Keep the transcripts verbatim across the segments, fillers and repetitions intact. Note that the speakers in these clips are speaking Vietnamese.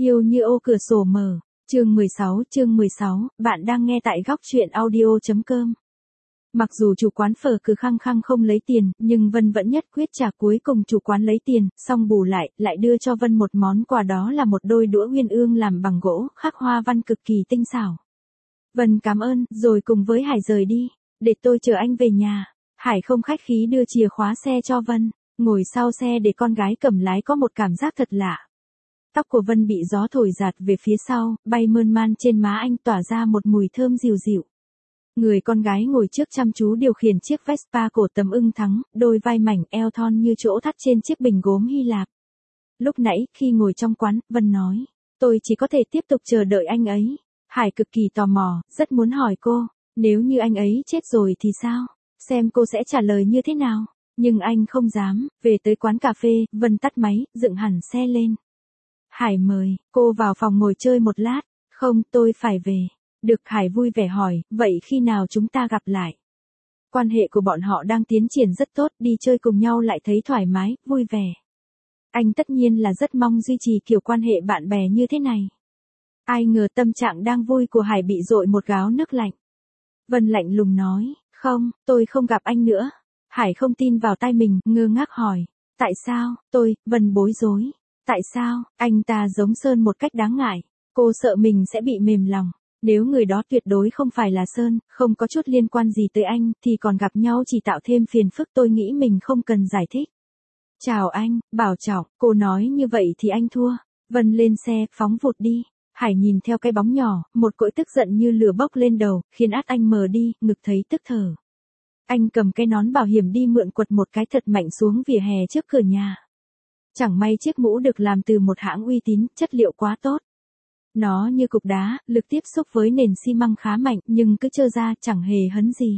Yêu như ô cửa sổ mở, chương mười sáu, chương mười sáu, bạn đang nghe tại góc truyện audio chấm com. Mặc dù chủ quán phở cứ khăng khăng không lấy tiền, nhưng Vân vẫn nhất quyết trả, cuối cùng chủ quán lấy tiền, xong bù lại, lại đưa cho Vân một món quà, đó là một đôi đũa uyên ương làm bằng gỗ, khắc hoa văn cực kỳ tinh xảo. Vân cảm ơn, rồi cùng với Hải rời đi, để tôi chờ anh về nhà. Hải không khách khí đưa chìa khóa xe cho Vân, ngồi sau xe để con gái cầm lái có một cảm giác thật lạ. Tóc của Vân bị gió thổi giạt về phía sau, bay mơn man trên má anh, tỏa ra một mùi thơm dịu dịu. Người con gái ngồi trước chăm chú điều khiển chiếc Vespa cổ tầm ưng thắng, đôi vai mảnh, eo thon như chỗ thắt trên chiếc bình gốm Hy Lạp. Lúc nãy, khi ngồi trong quán, Vân nói, tôi chỉ có thể tiếp tục chờ đợi anh ấy. Hải cực kỳ tò mò, rất muốn hỏi cô, nếu như anh ấy chết rồi thì sao? Xem cô sẽ trả lời như thế nào? Nhưng anh không dám. Về tới quán cà phê, Vân tắt máy, dựng hẳn xe lên. Hải mời cô vào phòng ngồi chơi một lát. Không, tôi phải về. Được. Hải vui vẻ hỏi, vậy khi nào chúng ta gặp lại? Quan hệ của bọn họ đang tiến triển rất tốt, đi chơi cùng nhau lại thấy thoải mái, vui vẻ. Anh tất nhiên là rất mong duy trì kiểu quan hệ bạn bè như thế này. Ai ngờ tâm trạng đang vui của Hải bị dội một gáo nước lạnh. Vân lạnh lùng nói, không, tôi không gặp anh nữa. Hải không tin vào tai mình, ngơ ngác hỏi, tại sao? Tôi, Vân bối rối. Tại sao? Anh ta giống Sơn một cách đáng ngại. Cô sợ mình sẽ bị mềm lòng. Nếu người đó tuyệt đối không phải là Sơn, không có chút liên quan gì tới anh, thì còn gặp nhau chỉ tạo thêm phiền phức, tôi nghĩ mình không cần giải thích. Chào anh, bảo trọng, cô nói như vậy thì anh thua. Vân lên xe, phóng vụt đi. Hải nhìn theo cái bóng nhỏ, một cỗ tức giận như lửa bốc lên đầu, khiến át anh mờ đi, ngực thấy tức thở. Anh cầm cái nón bảo hiểm đi mượn, quật một cái thật mạnh xuống vỉa hè trước cửa nhà. Chẳng may chiếc mũ được làm từ một hãng uy tín, chất liệu quá tốt. Nó như cục đá, lực tiếp xúc với nền xi măng khá mạnh, nhưng cứ trơ ra, chẳng hề hấn gì.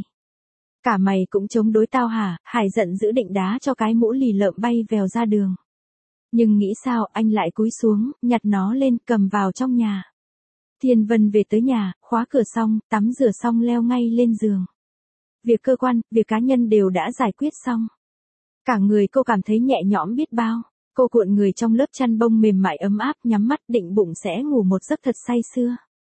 Cả mày cũng chống đối tao hả? Hải giận dữ định đá cho cái mũ lì lợm bay vèo ra đường. Nhưng nghĩ sao, anh lại cúi xuống, nhặt nó lên, cầm vào trong nhà. Thiên Vân về tới nhà, khóa cửa xong, tắm rửa xong leo ngay lên giường. Việc cơ quan, việc cá nhân đều đã giải quyết xong. Cả người cô cảm thấy nhẹ nhõm biết bao. Cô cuộn người trong lớp chăn bông mềm mại ấm áp, nhắm mắt định bụng sẽ ngủ một giấc thật say sưa.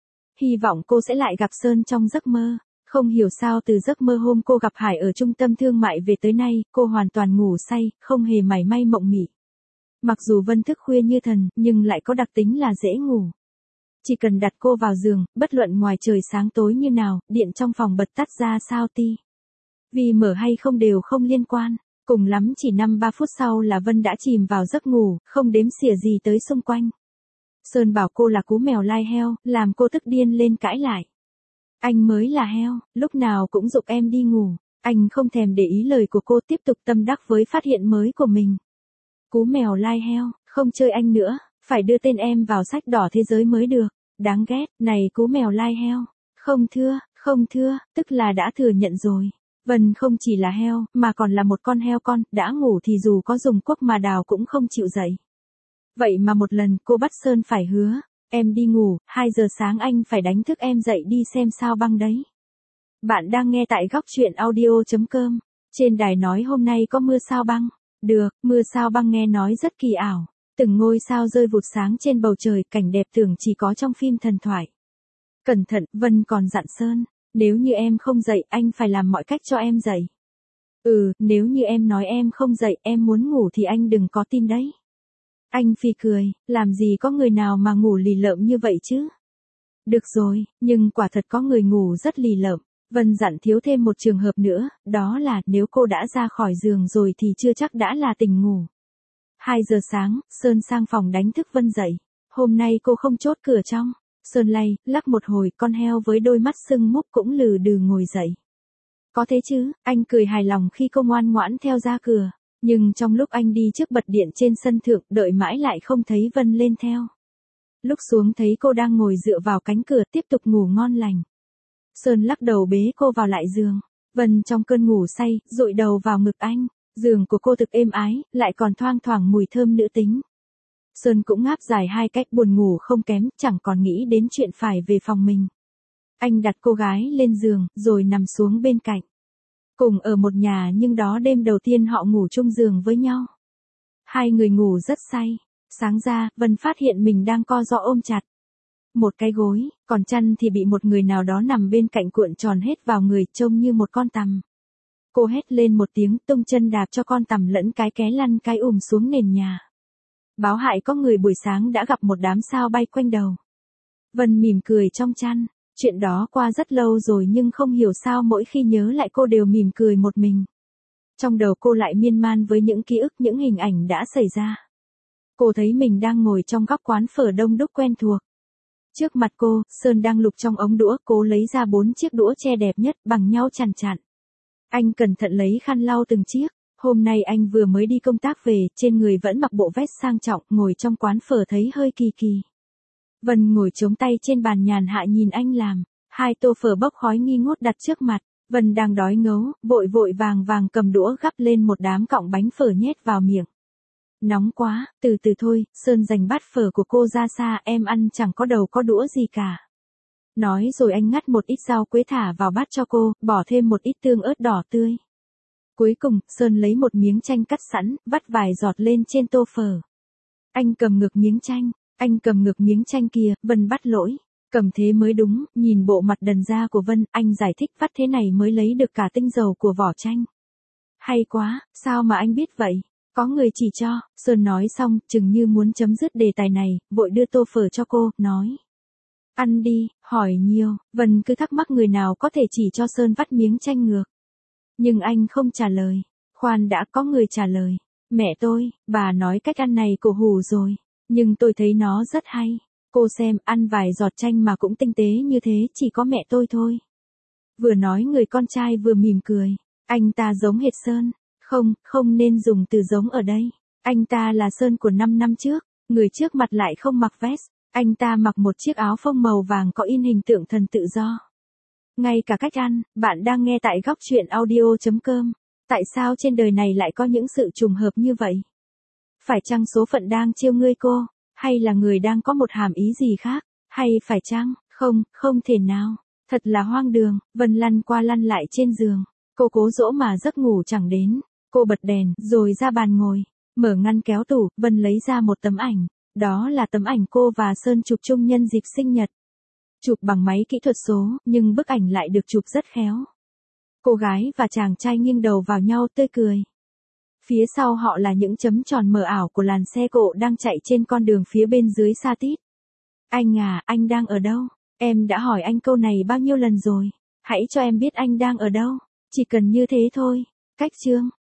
Hy vọng cô sẽ lại gặp Sơn trong giấc mơ. Không hiểu sao từ giấc mơ hôm cô gặp Hải ở trung tâm thương mại về tới nay, cô hoàn toàn ngủ say, không hề mảy may mộng mị. Mặc dù Vân thức khuya như thần, nhưng lại có đặc tính là dễ ngủ. Chỉ cần đặt cô vào giường, bất luận ngoài trời sáng tối như nào, điện trong phòng bật tắt ra sao ti. Vì mở hay không đều không liên quan. Cùng lắm chỉ năm ba phút sau là Vân đã chìm vào giấc ngủ, không đếm xỉa gì tới xung quanh. Sơn bảo cô là cú mèo lai heo, làm cô tức điên lên cãi lại. Anh mới là heo, lúc nào cũng giục em đi ngủ. Anh không thèm để ý lời của cô, tiếp tục tâm đắc với phát hiện mới của mình. Cú mèo lai heo, không chơi anh nữa, phải đưa tên em vào sách đỏ thế giới mới được. Đáng ghét, này cú mèo lai heo. Không thưa, không thưa, tức là đã thừa nhận rồi. Vân không chỉ là heo, mà còn là một con heo con, đã ngủ thì dù có dùng cuốc mà đào cũng không chịu dậy. Vậy mà một lần cô bắt Sơn phải hứa, em đi ngủ, hai giờ sáng anh phải đánh thức em dậy đi xem sao băng đấy. Bạn đang nghe tại góc truyện audio chấm com, trên đài nói hôm nay có mưa sao băng. Được, mưa sao băng nghe nói rất kỳ ảo, từng ngôi sao rơi vụt sáng trên bầu trời, cảnh đẹp tưởng chỉ có trong phim thần thoại. Cẩn thận, Vân còn dặn Sơn. Nếu như em không dậy, anh phải làm mọi cách cho em dậy. Ừ, nếu như em nói em không dậy, em muốn ngủ thì anh đừng có tin đấy. Anh phì cười, làm gì có người nào mà ngủ lì lợm như vậy chứ? Được rồi, nhưng quả thật có người ngủ rất lì lợm. Vân dặn thiếu thêm một trường hợp nữa, đó là nếu cô đã ra khỏi giường rồi thì chưa chắc đã là tỉnh ngủ. Hai giờ sáng, Sơn sang phòng đánh thức Vân dậy. Hôm nay cô không chốt cửa trong. Sơn lay, lắc một hồi, con heo với đôi mắt sưng múp cũng lừ đừ ngồi dậy. Có thế chứ, anh cười hài lòng khi cô ngoan ngoãn theo ra cửa. Nhưng trong lúc anh đi trước bật điện trên sân thượng, đợi mãi lại không thấy Vân lên theo. Lúc xuống thấy cô đang ngồi dựa vào cánh cửa tiếp tục ngủ ngon lành. Sơn lắc đầu bế cô vào lại giường. Vân trong cơn ngủ say, dụi đầu vào ngực anh. Giường của cô thực êm ái, lại còn thoang thoảng mùi thơm nữ tính. Sơn cũng ngáp dài hai cách, buồn ngủ không kém, chẳng còn nghĩ đến chuyện phải về phòng mình. Anh đặt cô gái lên giường, rồi nằm xuống bên cạnh. Cùng ở một nhà nhưng đó đêm đầu tiên họ ngủ chung giường với nhau. Hai người ngủ rất say. Sáng ra, Vân phát hiện mình đang co ro ôm chặt một cái gối, còn chăn thì bị một người nào đó nằm bên cạnh cuộn tròn hết vào người, trông như một con tằm. Cô hét lên một tiếng, tung chân đạp cho con tằm lẫn cái ké lăn cái ùm xuống nền nhà. Báo hại có người buổi sáng đã gặp một đám sao bay quanh đầu. Vân mỉm cười trong chăn, chuyện đó qua rất lâu rồi nhưng không hiểu sao mỗi khi nhớ lại cô đều mỉm cười một mình. Trong đầu cô lại miên man với những ký ức, những hình ảnh đã xảy ra. Cô thấy mình đang ngồi trong góc quán phở đông đúc quen thuộc. Trước mặt cô, Sơn đang lục trong ống đũa, cố lấy ra bốn chiếc đũa tre đẹp nhất bằng nhau chằn chặn. Anh cẩn thận lấy khăn lau từng chiếc. Hôm nay anh vừa mới đi công tác về, trên người vẫn mặc bộ vest sang trọng, ngồi trong quán phở thấy hơi kỳ kỳ. Vân ngồi chống tay trên bàn nhàn hạ nhìn anh làm. Hai tô phở bốc khói nghi ngút đặt trước mặt. Vân đang đói ngấu, vội vội vàng vàng cầm đũa gắp lên một đám cọng bánh phở nhét vào miệng. Nóng quá, từ từ thôi, Sơn giành bát phở của cô ra xa, em ăn chẳng có đầu có đũa gì cả. Nói rồi anh ngắt một ít rau quế thả vào bát cho cô, bỏ thêm một ít tương ớt đỏ tươi. Cuối cùng, Sơn lấy một miếng chanh cắt sẵn, vắt vài giọt lên trên tô phở. Anh cầm ngược miếng chanh, anh cầm ngược miếng chanh kia, Vân bắt lỗi. Cầm thế mới đúng, nhìn bộ mặt đần ra của Vân, anh giải thích vắt thế này mới lấy được cả tinh dầu của vỏ chanh. Hay quá, sao mà anh biết vậy? Có người chỉ cho, Sơn nói xong, chừng như muốn chấm dứt đề tài này, vội đưa tô phở cho cô, nói. Ăn đi, hỏi nhiều, Vân cứ thắc mắc người nào có thể chỉ cho Sơn vắt miếng chanh ngược. Nhưng anh không trả lời. Khoan đã, có người trả lời. Mẹ tôi, bà nói cách ăn này cổ hủ rồi. Nhưng tôi thấy nó rất hay. Cô xem, ăn vài giọt chanh mà cũng tinh tế như thế, chỉ có mẹ tôi thôi. Vừa nói người con trai vừa mỉm cười. Anh ta giống hệt Sơn. Không, không nên dùng từ giống ở đây. Anh ta là Sơn của năm năm trước. Người trước mặt lại không mặc vest. Anh ta mặc một chiếc áo phông màu vàng có in hình tượng thần tự do. Ngay cả cách ăn, bạn đang nghe tại góc truyện audio chấm com. Tại sao trên đời này lại có những sự trùng hợp như vậy? Phải chăng số phận đang trêu ngươi cô? Hay là người đang có một hàm ý gì khác? Hay phải chăng? Không, không thể nào. Thật là hoang đường. Vân lăn qua lăn lại trên giường. Cô cố dỗ mà giấc ngủ chẳng đến. Cô bật đèn, rồi ra bàn ngồi. Mở ngăn kéo tủ, Vân lấy ra một tấm ảnh. Đó là tấm ảnh cô và Sơn chụp chung nhân dịp sinh nhật. Chụp bằng máy kỹ thuật số, nhưng bức ảnh lại được chụp rất khéo. Cô gái và chàng trai nghiêng đầu vào nhau tươi cười. Phía sau họ là những chấm tròn mờ ảo của làn xe cộ đang chạy trên con đường phía bên dưới xa tít. Anh à, anh đang ở đâu? Em đã hỏi anh câu này bao nhiêu lần rồi. Hãy cho em biết anh đang ở đâu. Chỉ cần như thế thôi. Cách chương.